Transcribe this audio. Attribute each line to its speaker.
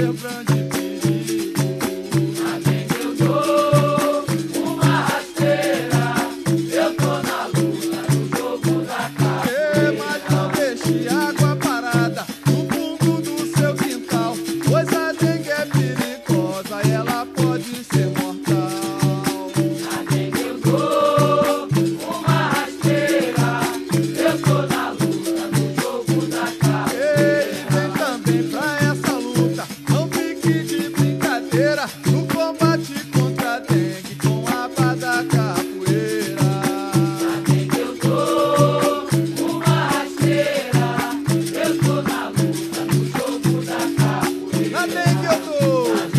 Speaker 1: ser grande perigo.
Speaker 2: Na dengue eu dou uma rasteira, eu tô na luta, no jogo da
Speaker 1: Mas não deixe água parada no fundo do seu quintal, pois a dengue é perigosa e ela pode ser mortal.
Speaker 2: Na dengue eu dou uma rasteira, eu tô na luta, no jogo da
Speaker 1: Ei, vem também pra essa luta, não fique de brincadeira no combate contra a dengue com a pá da capoeira.
Speaker 2: Na dengue eu dou uma rasteira, eu tô na luta, no jogo da capoeira.
Speaker 1: Na dengue eu dou